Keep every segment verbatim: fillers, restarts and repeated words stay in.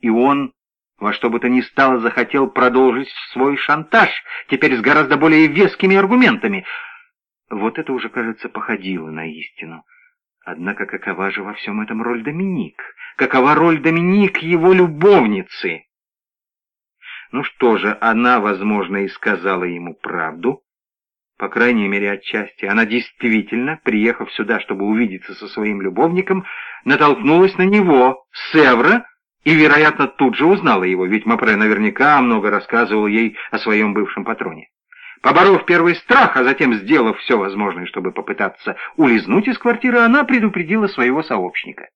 и он во что бы то ни стало захотел продолжить свой шантаж, теперь с гораздо более вескими аргументами. Вот это уже, кажется, походило на истину. Однако какова же во всем этом роль Доминик? Какова роль Доминик, его любовницы? Ну что же, она, возможно, и сказала ему правду. По крайней мере, отчасти. Она действительно, приехав сюда, чтобы увидеться со своим любовником, натолкнулась на него, Севра, и, вероятно, тут же узнала его, ведь Мопре наверняка много рассказывал ей о своем бывшем патроне. Поборов первый страх, а затем сделав все возможное, чтобы попытаться улизнуть из квартиры, она предупредила своего сообщника.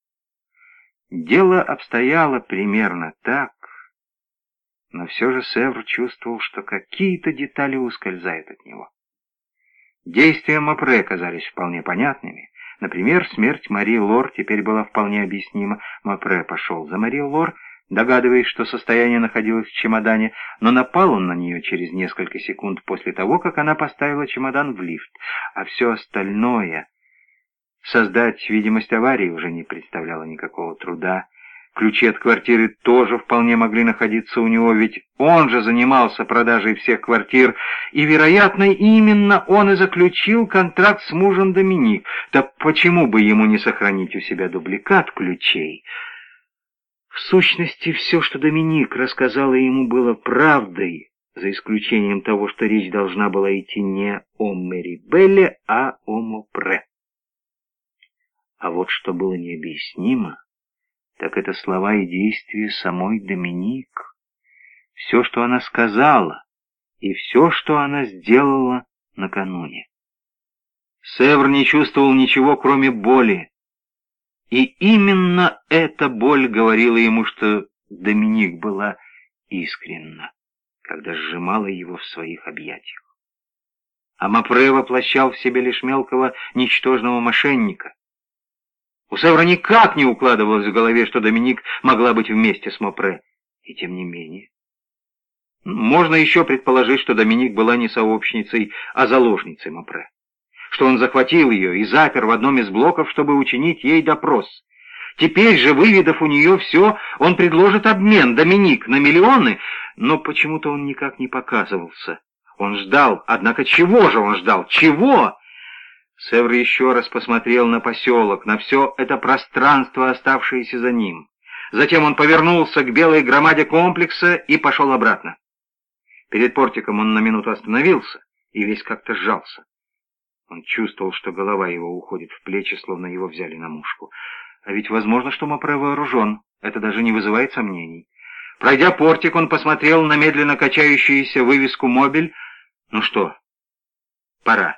Дело обстояло примерно так, но все же Севр чувствовал, что какие-то детали ускользают от него. Действия Мопре казались вполне понятными. Например, смерть Мари Лор теперь была вполне объяснима. Мопре пошел за Мари Лор, догадываясь, что состояние находилось в чемодане, но напал он на нее через несколько секунд после того, как она поставила чемодан в лифт. А все остальное... Создать видимость аварии уже не представляло никакого труда. Ключи от квартиры тоже вполне могли находиться у него, ведь он же занимался продажей всех квартир, и, вероятно, именно он и заключил контракт с мужем Доминик. Так почему бы ему не сохранить у себя дубликат ключей? В сущности, все, что Доминик рассказала ему, было правдой, за исключением того, что речь должна была идти не о Мерибелле, а о Мопре. А вот что было необъяснимо, так это слова и действия самой Доминик. Все, что она сказала, и все, что она сделала накануне. Севр не чувствовал ничего, кроме боли. И именно эта боль говорила ему, что Доминик была искренна, когда сжимала его в своих объятиях. А Мопре воплощал в себе лишь мелкого, ничтожного мошенника. У Севра никак не укладывалось в голове, что Доминик могла быть вместе с Мопре. И тем не менее. Можно еще предположить, что Доминик была не сообщницей, а заложницей Мопре. Что он захватил ее и запер в одном из блоков, чтобы учинить ей допрос. Теперь же, выведав у нее все, он предложит обмен Доминик на миллионы, но почему-то он никак не показывался. Он ждал, однако чего же он ждал? Чего? Севр еще раз посмотрел на поселок, на все это пространство, оставшееся за ним. Затем он повернулся к белой громаде комплекса и пошел обратно. Перед портиком он на минуту остановился и весь как-то сжался. Он чувствовал, что голова его уходит в плечи, словно его взяли на мушку. А ведь возможно, что Мопре вооружен. Это даже не вызывает сомнений. Пройдя портик, он посмотрел на медленно качающуюся вывеску «Мобиль». Ну что, пора.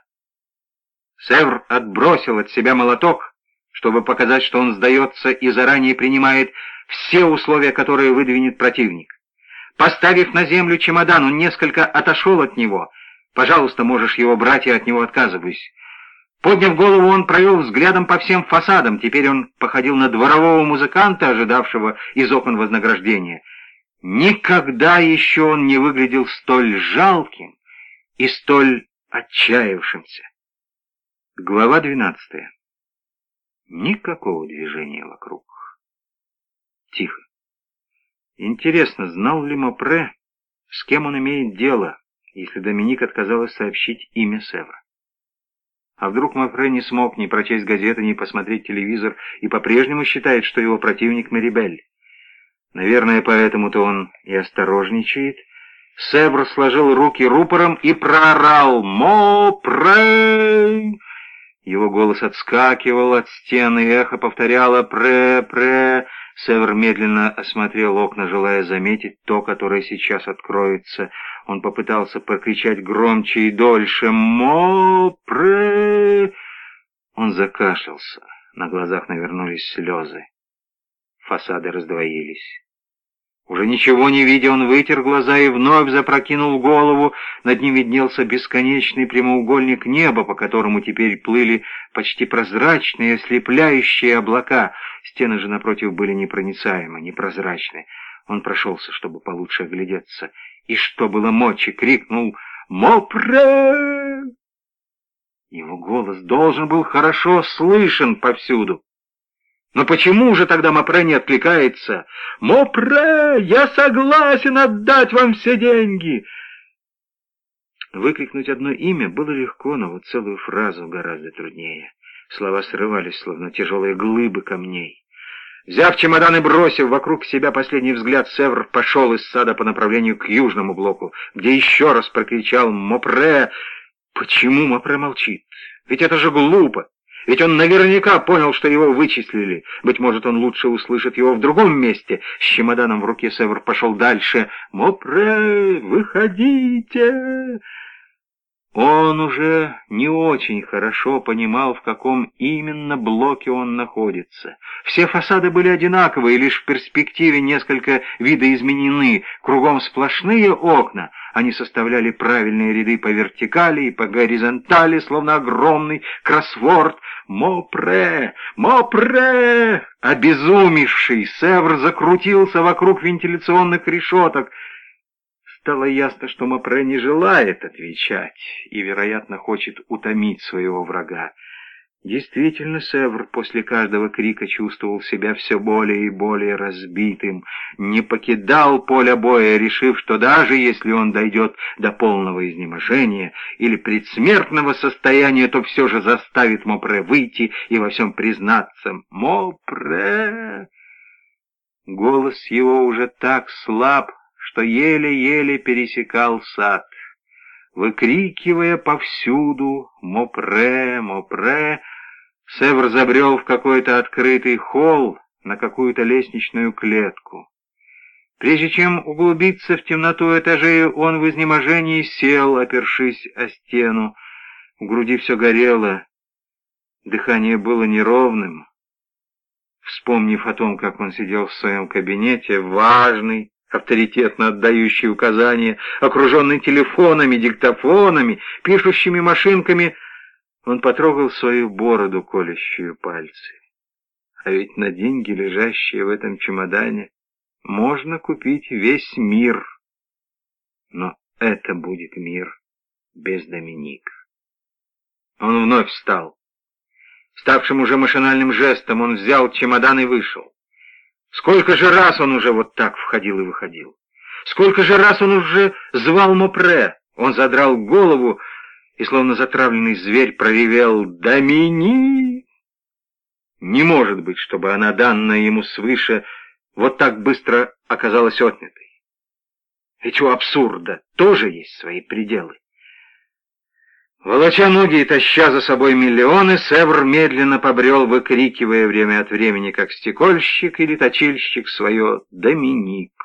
Севр отбросил от себя молоток, чтобы показать, что он сдается и заранее принимает все условия, которые выдвинет противник. Поставив на землю чемодан, он несколько отошел от него. «Пожалуйста, можешь его брать, я от него отказываюсь». Подняв голову, он провел взглядом по всем фасадам. Теперь он походил на дворового музыканта, ожидавшего из окон вознаграждения. Никогда еще он не выглядел столь жалким и столь отчаявшимся. Глава двенадцатая. Никакого движения вокруг. Тихо. Интересно, знал ли Мопре, с кем он имеет дело, если Доминик отказалась сообщить имя Севра? А вдруг Мопре не смог ни прочесть газеты, ни посмотреть телевизор и по-прежнему считает, что его противник Мерибель? Наверное, поэтому-то он и осторожничает. Севр сложил руки рупором и проорал «Мопре!». Его голос отскакивал от стены, эхо повторяло «Пре-пре». Севр медленно осмотрел окна, желая заметить то, которое сейчас откроется. Он попытался прокричать громче и дольше «Мопре!». Он закашлялся. На глазах навернулись слезы. Фасады раздвоились. Уже ничего не видя, он вытер глаза и вновь запрокинул голову. Над ним виднелся бесконечный прямоугольник неба, по которому теперь плыли почти прозрачные, ослепляющие облака. Стены же напротив были непроницаемы, непрозрачны. Он прошелся, чтобы получше оглядеться, и, что было мочи, крикнул «Мопре!». Его голос должен был хорошо слышен повсюду. Но почему же тогда Мопре не откликается? «Мопре, я согласен отдать вам все деньги!» Выкрикнуть одно имя было легко, но вот целую фразу гораздо труднее. Слова срывались, словно тяжелые глыбы камней. Взяв чемодан и бросив вокруг себя последний взгляд, Севр пошел из сада по направлению к южному блоку, где еще раз прокричал «Мопре!». Почему Мопре молчит? Ведь это же глупо! Ведь он наверняка понял, что его вычислили. Быть может, он лучше услышит его в другом месте. С чемоданом в руке Севр пошел дальше. «Мопре, выходите!» Он уже не очень хорошо понимал, в каком именно блоке он находится. Все фасады были одинаковые, лишь в перспективе несколько видоизменены. Кругом сплошные окна. Они составляли правильные ряды по вертикали и по горизонтали, словно огромный кроссворд. «Мопре! Мопре!» Обезумевший Севр закрутился вокруг вентиляционных решеток. Стало ясно, что Мопре не желает отвечать и, вероятно, хочет утомить своего врага. Действительно, Севр после каждого крика чувствовал себя все более и более разбитым, не покидал поля боя, решив, что даже если он дойдет до полного изнеможения или предсмертного состояния, то все же заставит Мопре выйти и во всем признаться. «Мопре!» Голос его уже так слаб, что еле-еле пересекал сад. Выкрикивая повсюду «Мопре! Мопре!», Севр забрел в какой-то открытый холл, на какую-то лестничную клетку. Прежде чем углубиться в темноту этажей, он в изнеможении сел, опершись о стену. В груди все горело, дыхание было неровным. Вспомнив о том, как он сидел в своем кабинете, важный, авторитетно отдающий указания, окруженный телефонами, диктофонами, пишущими машинками, он потрогал свою бороду, колющую пальцы. А ведь на деньги, лежащие в этом чемодане, можно купить весь мир. Но это будет мир без Доминик. Он вновь встал. Ставшим уже машинальным жестом он взял чемодан и вышел. Сколько же раз он уже вот так входил и выходил? Сколько же раз он уже звал Мопре? Он задрал голову и, словно затравленный зверь, проревел «Домини!». Не может быть, чтобы она, данная ему свыше, вот так быстро оказалась отнятой. Ведь у абсурда тоже есть свои пределы. Волоча ноги и таща за собой миллионы, Севр медленно побрел, выкрикивая время от времени, как стекольщик или точильщик, свое «Доминик».